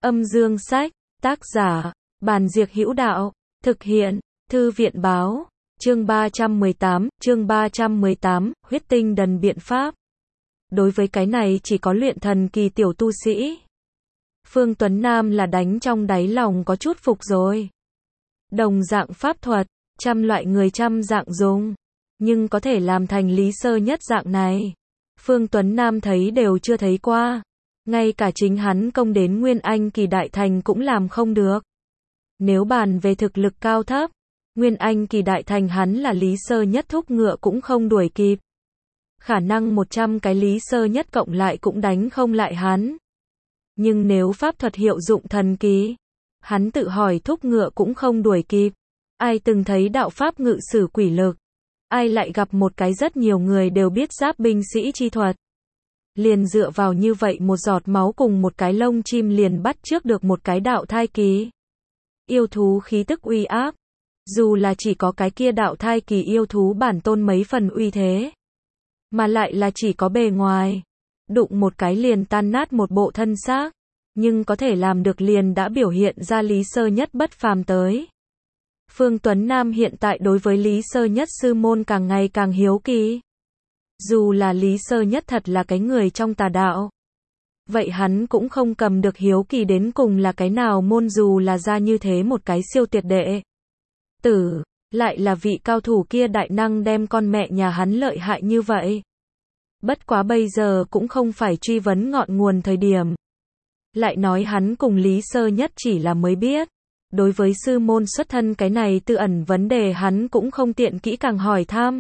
Âm dương sách, tác giả, Bàn Diệc Hữu Đạo, thực hiện, Thư viện báo, chương 318, huyết tinh đần biện pháp. Đối với cái này chỉ có luyện thần kỳ tiểu tu sĩ. Phương Tuấn Nam là đánh trong đáy lòng có chút phục rồi. Đồng dạng pháp thuật, trăm loại người trăm dạng dùng, nhưng có thể làm thành Lý Sơ Nhất dạng này, Phương Tuấn Nam thấy đều chưa thấy qua. Ngay cả chính hắn công đến Nguyên Anh kỳ đại thành cũng làm không được. Nếu bàn về thực lực cao thấp, Nguyên Anh kỳ đại thành hắn là Lý Sơ Nhất thúc ngựa cũng không đuổi kịp. Khả năng 100 cái Lý Sơ Nhất cộng lại cũng đánh không lại hắn. Nhưng nếu pháp thuật hiệu dụng thần kỳ, hắn tự hỏi thúc ngựa cũng không đuổi kịp. Ai từng thấy đạo pháp ngự sử quỷ lực? Ai lại gặp một cái rất nhiều người đều biết giáp binh sĩ chi thuật? Liền dựa vào như vậy một giọt máu cùng một cái lông chim liền bắt chước được một cái đạo thai kỳ. Yêu thú khí tức uy áp. Dù là chỉ có cái kia đạo thai kỳ yêu thú bản tôn mấy phần uy thế. Mà lại là chỉ có bề ngoài. Đụng một cái liền tan nát một bộ thân xác. Nhưng có thể làm được liền đã biểu hiện ra Lý Sơ Nhất bất phàm tới. Phương Tuấn Nam hiện tại đối với Lý Sơ Nhất sư môn càng ngày càng hiếu kỳ. Dù là Lý Sơ Nhất thật là cái người trong tà đạo. Vậy hắn cũng không cầm được hiếu kỳ đến cùng là cái nào môn, dù là ra như thế một cái siêu tuyệt đệ tử, lại là vị cao thủ kia đại năng đem con mẹ nhà hắn lợi hại như vậy. Bất quá bây giờ cũng không phải truy vấn ngọn nguồn thời điểm. Lại nói hắn cùng Lý Sơ Nhất chỉ là mới biết. Đối với sư môn xuất thân cái này tư ẩn vấn đề hắn cũng không tiện kỹ càng hỏi thăm.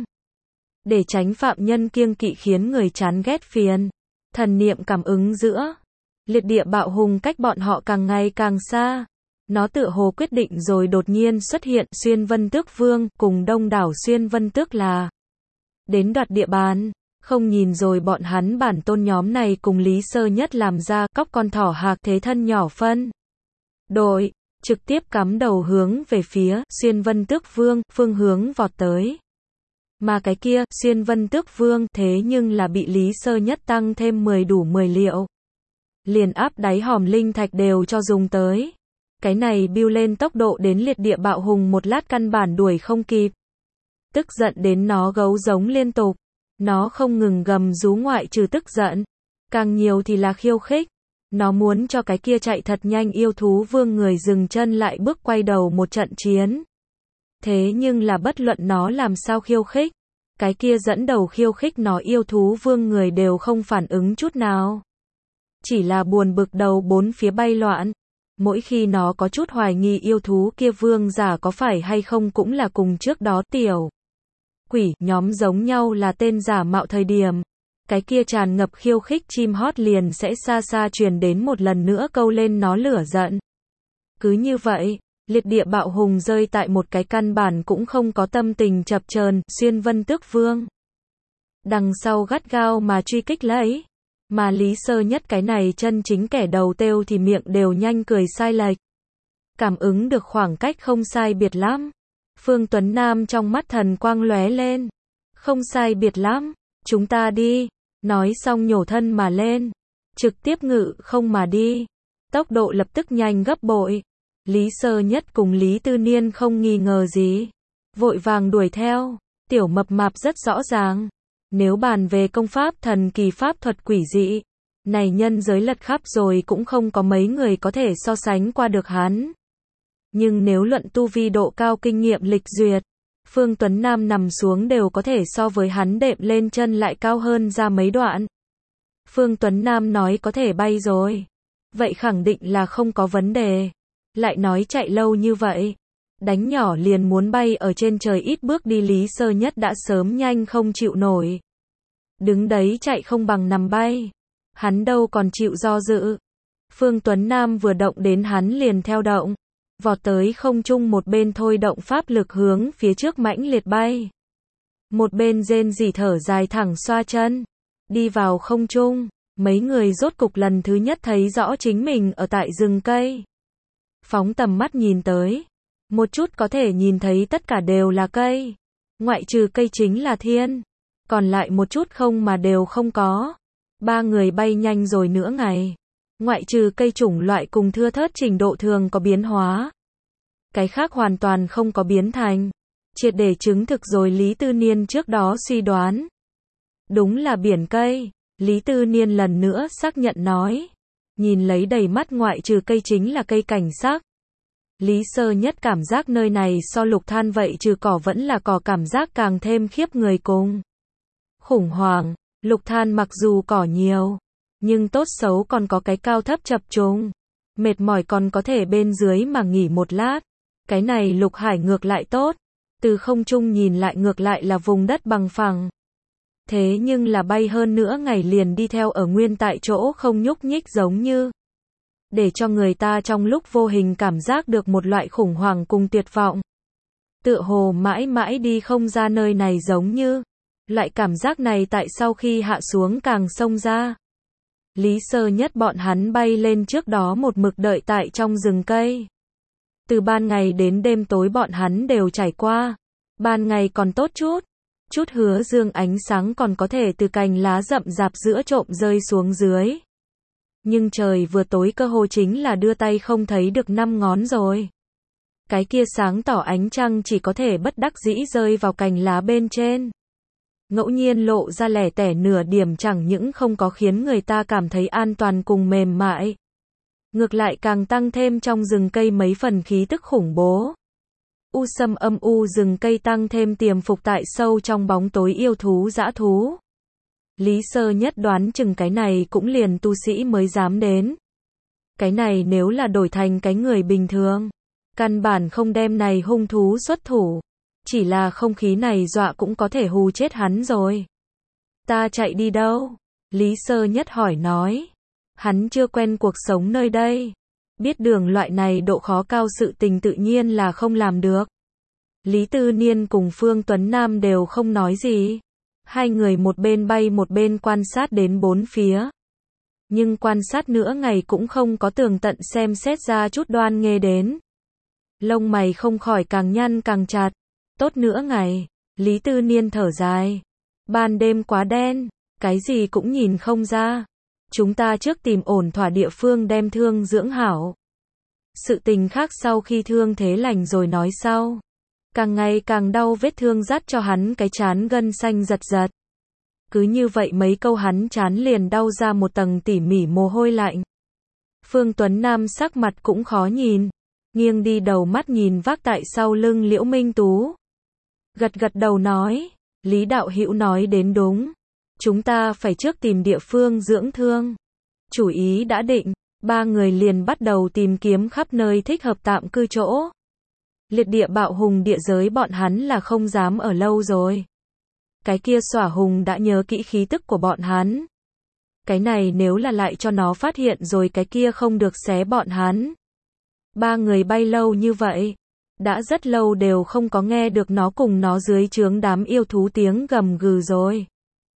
Để tránh phạm nhân kiêng kỵ khiến người chán ghét phiền. Thần niệm cảm ứng giữa liệt địa bạo hùng cách bọn họ càng ngày càng xa. Nó tựa hồ quyết định rồi đột nhiên xuất hiện Xuyên Vân Tước Vương cùng đông đảo Xuyên Vân Tước là đến đoạt địa bàn. Không nhìn rồi bọn hắn bản tôn nhóm này cùng Lý Sơ Nhất làm ra cóc con thỏ hạc thế thân nhỏ phân đội, trực tiếp cắm đầu hướng về phía Xuyên Vân Tước Vương phương hướng vọt tới. Mà cái kia Xuyên Vân Tước Vương thế nhưng là bị Lý Sơ Nhất tăng thêm 10 đủ 10 liệu. Liền áp đáy hòm linh thạch đều cho dùng tới. Cái này biêu lên tốc độ đến liệt địa bạo hùng một lát căn bản đuổi không kịp. Tức giận đến nó gấu giống liên tục. Nó không ngừng gầm rú, ngoại trừ tức giận, càng nhiều thì là khiêu khích. Nó muốn cho cái kia chạy thật nhanh yêu thú vương người dừng chân lại bước quay đầu một trận chiến. Thế nhưng là bất luận nó làm sao khiêu khích, cái kia dẫn đầu khiêu khích nó yêu thú vương người đều không phản ứng chút nào. Chỉ là buồn bực đầu bốn phía bay loạn. Mỗi khi nó có chút hoài nghi yêu thú kia vương giả có phải hay không cũng là cùng trước đó tiểu quỷ nhóm giống nhau là tên giả mạo thời điểm, cái kia tràn ngập khiêu khích chim hót liền sẽ xa xa truyền đến một lần nữa câu lên nó lửa giận. Cứ như vậy, liệt địa bạo hùng rơi tại một cái căn bản cũng không có tâm tình chập chờn Xuyên Vân Tước Vương. Đằng sau gắt gao mà truy kích lấy. Mà Lý Sơ Nhất cái này chân chính kẻ đầu têu thì miệng đều nhanh cười sai lệch. Cảm ứng được khoảng cách không sai biệt lắm. Phương Tuấn Nam trong mắt thần quang lóe lên. Không sai biệt lắm, chúng ta đi. Nói xong nhổ thân mà lên. Trực tiếp ngự không mà đi. Tốc độ lập tức nhanh gấp bội. Lý Sơ Nhất cùng Lý Tư Niên không nghi ngờ gì. Vội vàng đuổi theo. Tiểu mập mạp rất rõ ràng. Nếu bàn về công pháp thần kỳ pháp thuật quỷ dị, này nhân giới lật khắp rồi cũng không có mấy người có thể so sánh qua được hắn. Nhưng nếu luận tu vi độ cao kinh nghiệm lịch duyệt, Phương Tuấn Nam nằm xuống đều có thể so với hắn đệm lên chân lại cao hơn ra mấy đoạn. Phương Tuấn Nam nói có thể bay rồi. Vậy khẳng định là không có vấn đề. Lại nói chạy lâu như vậy. Đánh nhỏ liền muốn bay ở trên trời ít bước đi Lý Sơ Nhất đã sớm nhanh không chịu nổi. Đứng đấy chạy không bằng nằm bay. Hắn đâu còn chịu do dự. Phương Tuấn Nam vừa động đến hắn liền theo động. Vọt tới không trung một bên thôi động pháp lực hướng phía trước mãnh liệt bay. Một bên rên rỉ thở dài thẳng xoa chân. Đi vào không trung, mấy người rốt cục lần thứ nhất thấy rõ chính mình ở tại rừng cây. Phóng tầm mắt nhìn tới. Một chút có thể nhìn thấy tất cả đều là cây. Ngoại trừ cây chính là thiên. Còn lại một chút không mà đều không có. Ba người bay nhanh rồi nửa ngày. Ngoại trừ cây chủng loại cùng thưa thớt trình độ thường có biến hóa, cái khác hoàn toàn không có biến thành. Triệt để chứng thực rồi Lý Tư Niên trước đó suy đoán. Đúng là biển cây, Lý Tư Niên lần nữa xác nhận nói. Nhìn lấy đầy mắt ngoại trừ cây chính là cây cảnh sắc. Lý Sơ Nhất cảm giác nơi này so Lục Than vậy trừ cỏ vẫn là cỏ, cảm giác càng thêm khiếp người cùng khủng hoảng. Lục Than mặc dù cỏ nhiều, nhưng tốt xấu còn có cái cao thấp chập trùng. Mệt mỏi còn có thể bên dưới mà nghỉ một lát. Cái này Lục Hải ngược lại tốt. Từ không trung nhìn lại ngược lại là vùng đất bằng phẳng. Thế nhưng là bay hơn nữa ngày liền đi theo ở nguyên tại chỗ không nhúc nhích giống như. Để cho người ta trong lúc vô hình cảm giác được một loại khủng hoảng cùng tuyệt vọng. Tựa hồ mãi mãi đi không ra nơi này giống như. Loại cảm giác này tại sau khi hạ xuống càng xông ra. Lý Sơ Nhất bọn hắn bay lên trước đó một mực đợi tại trong rừng cây. Từ ban ngày đến đêm tối bọn hắn đều trải qua. Ban ngày còn tốt chút. Chút hứa dương ánh sáng còn có thể từ cành lá rậm rạp giữa trộm rơi xuống dưới. Nhưng trời vừa tối cơ hồ chính là đưa tay không thấy được 5 ngón rồi. Cái kia sáng tỏ ánh trăng chỉ có thể bất đắc dĩ rơi vào cành lá bên trên. Ngẫu nhiên lộ ra lẻ tẻ nửa điểm chẳng những không có khiến người ta cảm thấy an toàn cùng mềm mại. Ngược lại càng tăng thêm trong rừng cây mấy phần khí tức khủng bố. U sâm âm u rừng cây tăng thêm tiềm phục tại sâu trong bóng tối yêu thú dã thú. Lý Sơ Nhất đoán chừng cái này cũng liền tu sĩ mới dám đến. Cái này nếu là đổi thành cái người bình thường, căn bản không đem này hung thú xuất thủ. Chỉ là không khí này dọa cũng có thể hù chết hắn rồi. Ta chạy đi đâu? Lý Sơ Nhất hỏi nói. Hắn chưa quen cuộc sống nơi đây. Biết đường loại này độ khó cao sự tình tự nhiên là không làm được. Lý Tư Niên cùng Phương Tuấn Nam đều không nói gì. Hai người một bên bay một bên quan sát đến bốn phía. Nhưng quan sát nữa ngày cũng không có tường tận xem xét ra chút đoan nghê đến. Lông mày không khỏi càng nhăn càng chặt. Tốt nữa ngày, Lý Tư Niên thở dài. Ban đêm quá đen, cái gì cũng nhìn không ra. Chúng ta trước tìm ổn thỏa địa phương đem thương dưỡng hảo. Sự tình khác sau khi thương thế lành rồi nói sau. Càng ngày càng đau vết thương dắt cho hắn cái trán gân xanh giật giật. Cứ như vậy mấy câu hắn trán liền đau ra một tầng tỉ mỉ mồ hôi lạnh. Phương Tuấn Nam sắc mặt cũng khó nhìn. Nghiêng đi đầu mắt nhìn vác tại sau lưng Liễu Minh Tú. Gật gật đầu nói. Lý đạo hữu nói đến đúng. Chúng ta phải trước tìm địa phương dưỡng thương. Chủ ý đã định. Ba người liền bắt đầu tìm kiếm khắp nơi thích hợp tạm cư chỗ. Liệt địa bạo hùng địa giới bọn hắn là không dám ở lâu rồi. Cái kia xỏa hùng đã nhớ kỹ khí tức của bọn hắn. Cái này nếu là lại cho nó phát hiện rồi cái kia không được xé bọn hắn. Ba người bay lâu như vậy. Đã rất lâu đều không có nghe được nó cùng nó dưới trướng đám yêu thú tiếng gầm gừ rồi.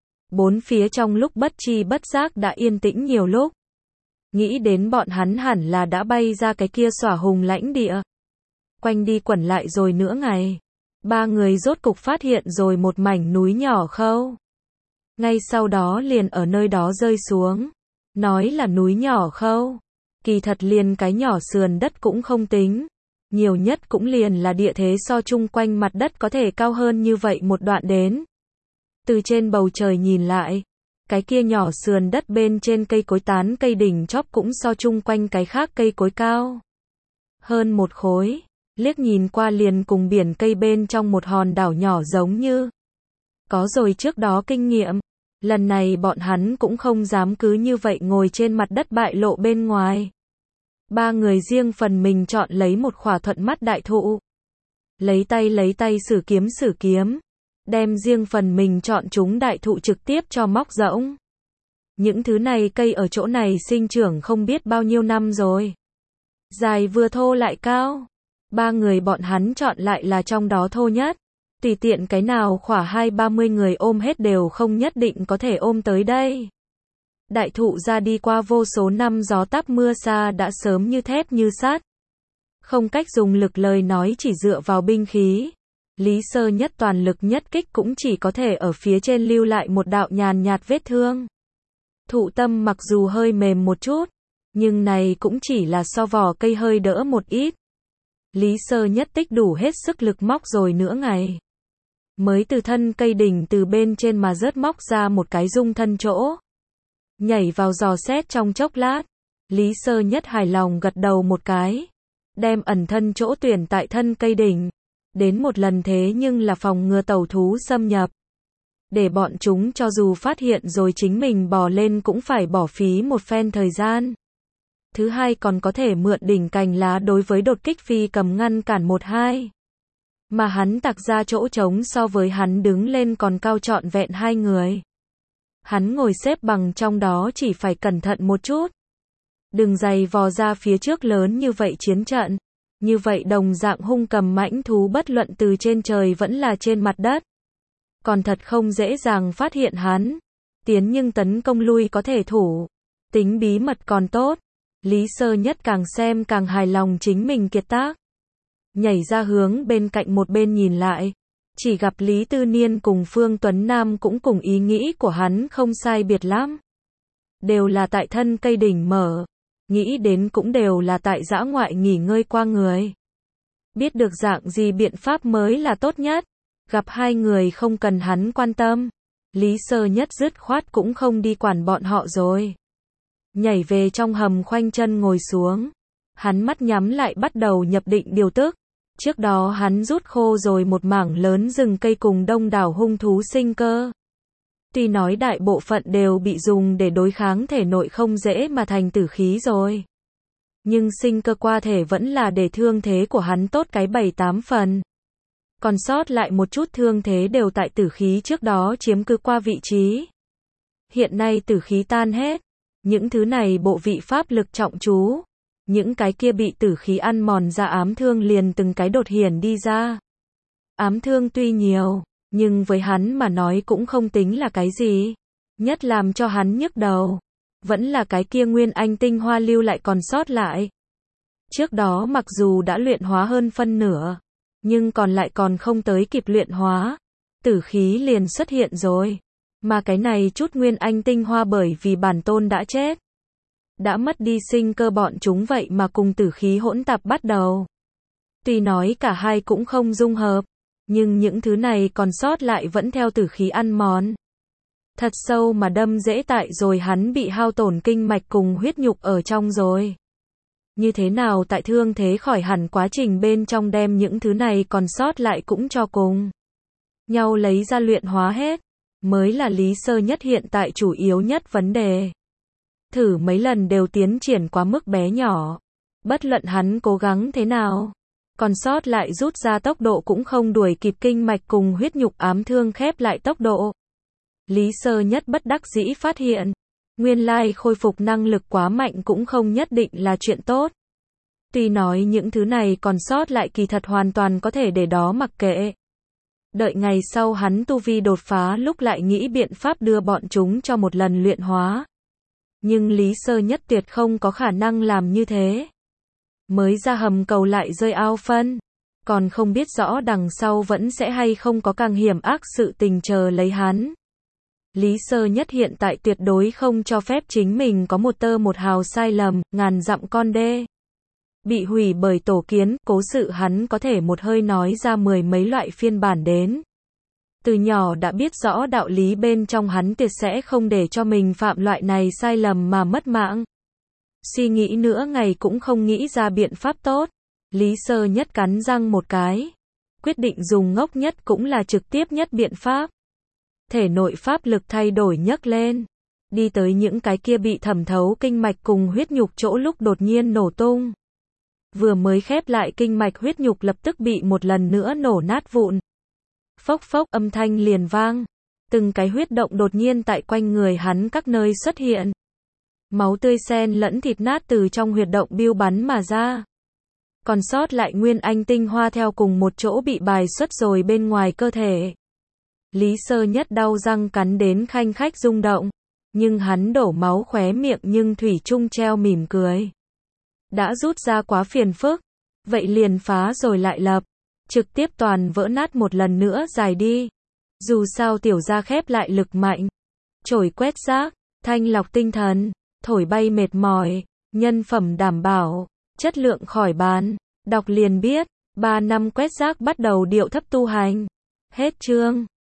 Bốn phía trong lúc bất chi bất giác đã yên tĩnh nhiều lúc. Nghĩ đến bọn hắn hẳn là đã bay ra cái kia xỏa hùng lãnh địa. Quanh đi quẩn lại rồi nữa ngày. Ba người rốt cục phát hiện rồi một mảnh núi nhỏ khâu. Ngay sau đó liền ở nơi đó rơi xuống. Nói là núi nhỏ khâu. Kỳ thật liền cái nhỏ sườn đất cũng không tính. Nhiều nhất cũng liền là địa thế so chung quanh mặt đất có thể cao hơn như vậy một đoạn đến. Từ trên bầu trời nhìn lại. Cái kia nhỏ sườn đất bên trên cây cối tán cây đỉnh chóp cũng so chung quanh cái khác cây cối cao. Hơn một khối. Liếc nhìn qua liền cùng biển cây bên trong một hòn đảo nhỏ giống như. Có rồi trước đó kinh nghiệm. Lần này bọn hắn cũng không dám cứ như vậy ngồi trên mặt đất bại lộ bên ngoài. Ba người riêng phần mình chọn lấy một khỏa thuận mắt đại thụ. Lấy tay sử kiếm. Đem riêng phần mình chọn chúng đại thụ trực tiếp cho móc rỗng. Những thứ này cây ở chỗ này sinh trưởng không biết bao nhiêu năm rồi. Dài vừa thô lại cao. Ba người bọn hắn chọn lại là trong đó thô nhất. Tùy tiện cái nào khỏa 20-30 người ôm hết đều không nhất định có thể ôm tới đây. Đại thụ ra đi qua vô số năm gió táp mưa xa đã sớm như thép như sắt. Không cách dùng lực lời nói chỉ dựa vào binh khí. Lý Sơ Nhất toàn lực nhất kích cũng chỉ có thể ở phía trên lưu lại một đạo nhàn nhạt vết thương. Thụ tâm mặc dù hơi mềm một chút, Nhưng này cũng chỉ là so vỏ cây hơi đỡ một ít. Lý Sơ Nhất tích đủ hết sức lực móc rồi nửa ngày. Mới từ thân cây đỉnh từ bên trên mà rớt móc ra một cái dung thân chỗ. Nhảy vào dò xét trong chốc lát. Lý Sơ Nhất hài lòng gật đầu một cái. Đem ẩn thân chỗ tuyển tại thân cây đỉnh. Đến một lần thế nhưng là phòng ngừa tẩu thú xâm nhập. Để bọn chúng cho dù phát hiện rồi chính mình bò lên cũng phải bỏ phí một phen thời gian. Thứ hai còn có thể mượn đỉnh cành lá đối với đột kích phi cầm ngăn cản 1-2. Mà hắn tặc ra chỗ trống so với hắn đứng lên còn cao trọn vẹn 2 người. Hắn ngồi xếp bằng trong đó chỉ phải cẩn thận một chút. Đừng giày vò ra phía trước lớn như vậy chiến trận. Như vậy đồng dạng hung cầm mãnh thú bất luận từ trên trời vẫn là trên mặt đất. Còn thật không dễ dàng phát hiện hắn. Tiến nhưng tấn công lui có thể thủ. Tính bí mật còn tốt. Lý Sơ Nhất càng xem càng hài lòng chính mình kiệt tác. Nhảy ra hướng bên cạnh một bên nhìn lại. Chỉ gặp Lý Tư Niên cùng Phương Tuấn Nam cũng cùng ý nghĩ của hắn không sai biệt lắm. Đều là tại thân cây đỉnh mở. Nghĩ đến cũng đều là tại dã ngoại nghỉ ngơi qua người. Biết được dạng gì biện pháp mới là tốt nhất. Gặp hai người không cần hắn quan tâm. Lý Sơ Nhất dứt khoát cũng không đi quản bọn họ rồi. Nhảy về trong hầm khoanh chân ngồi xuống. Hắn mắt nhắm lại bắt đầu nhập định điều tức. Trước đó hắn rút khô rồi một mảng lớn rừng cây cùng đông đảo hung thú sinh cơ. Tuy nói đại bộ phận đều bị dùng để đối kháng thể nội không dễ mà thành tử khí rồi. Nhưng sinh cơ qua thể vẫn là để thương thế của hắn tốt cái 7-8 phần. Còn sót lại một chút thương thế đều tại tử khí trước đó chiếm cứ qua vị trí. Hiện nay tử khí tan hết. Những thứ này bộ vị pháp lực trọng chú. Những cái kia bị tử khí ăn mòn ra ám thương liền từng cái đột hiển đi ra. Ám thương tuy nhiều, nhưng với hắn mà nói cũng không tính là cái gì. Nhất làm cho hắn nhức đầu. Vẫn là cái kia nguyên anh tinh hoa lưu lại còn sót lại. Trước đó mặc dù đã luyện hóa hơn phân nửa. Nhưng còn lại còn không tới kịp luyện hóa. Tử khí liền xuất hiện rồi. Mà cái này chút nguyên anh tinh hoa bởi vì bản tôn đã chết. Đã mất đi sinh cơ bọn chúng vậy mà cùng tử khí hỗn tạp bắt đầu. Tuy nói cả hai cũng không dung hợp. Nhưng những thứ này còn sót lại vẫn theo tử khí ăn mòn. Thật sâu mà đâm dễ tại rồi hắn bị hao tổn kinh mạch cùng huyết nhục ở trong rồi. Như thế nào tại thương thế khỏi hẳn quá trình bên trong đem những thứ này còn sót lại cũng cho cùng nhau lấy ra luyện hóa hết, mới là Lý Sơ Nhất hiện tại chủ yếu nhất vấn đề. Thử mấy lần đều tiến triển quá mức bé nhỏ. Bất luận hắn cố gắng thế nào, còn sót lại rút ra tốc độ cũng không đuổi kịp kinh mạch cùng huyết nhục ám thương khép lại tốc độ. Lý Sơ Nhất bất đắc dĩ phát hiện, nguyên lai khôi phục năng lực quá mạnh cũng không nhất định là chuyện tốt. Tuy nói những thứ này còn sót lại kỳ thật hoàn toàn có thể để đó mặc kệ. Đợi ngày sau hắn tu vi đột phá lúc lại nghĩ biện pháp đưa bọn chúng cho một lần luyện hóa. Nhưng Lý Sơ Nhất tuyệt không có khả năng làm như thế. Mới ra hầm cầu lại rơi ao phân. Còn không biết rõ đằng sau vẫn sẽ hay không có càng hiểm ác sự tình chờ lấy hắn. Lý Sơ Nhất hiện tại tuyệt đối không cho phép chính mình có một tơ một hào sai lầm, ngàn dặm con đê. Bị hủy bởi tổ kiến, cố sự hắn có thể một hơi nói ra 10 mấy loại phiên bản đến. Từ nhỏ đã biết rõ đạo lý bên trong hắn tuyệt sẽ không để cho mình phạm loại này sai lầm mà mất mạng. Suy nghĩ nữa ngày cũng không nghĩ ra biện pháp tốt. Lý Sơ Nhất cắn răng một cái. Quyết định dùng ngốc nhất cũng là trực tiếp nhất biện pháp. Thể nội pháp lực thay đổi nhấc lên. Đi tới những cái kia bị thẩm thấu kinh mạch cùng huyết nhục chỗ lúc đột nhiên nổ tung. Vừa mới khép lại kinh mạch huyết nhục lập tức bị một lần nữa nổ nát vụn. Phốc phốc âm thanh liền vang. Từng cái huyết động đột nhiên tại quanh người hắn các nơi xuất hiện. Máu tươi xen lẫn thịt nát từ trong huyệt động biêu bắn mà ra. Còn sót lại nguyên anh tinh hoa theo cùng một chỗ bị bài xuất rồi bên ngoài cơ thể. Lý Sơ Nhất đau răng cắn đến khanh khách rung động. Nhưng hắn đổ máu khóe miệng nhưng thủy chung treo mỉm cười. Đã rút ra quá phiền phức. Vậy liền phá rồi lại lập. Trực tiếp toàn vỡ nát một lần nữa dài đi. Dù sao tiểu gia khép lại lực mạnh. Chổi quét rác, thanh lọc tinh thần, thổi bay mệt mỏi. nhân phẩm đảm bảo, chất lượng khỏi bàn. Đọc liền biết, 3 năm quét rác bắt đầu điệu thấp tu hành. Hết chương.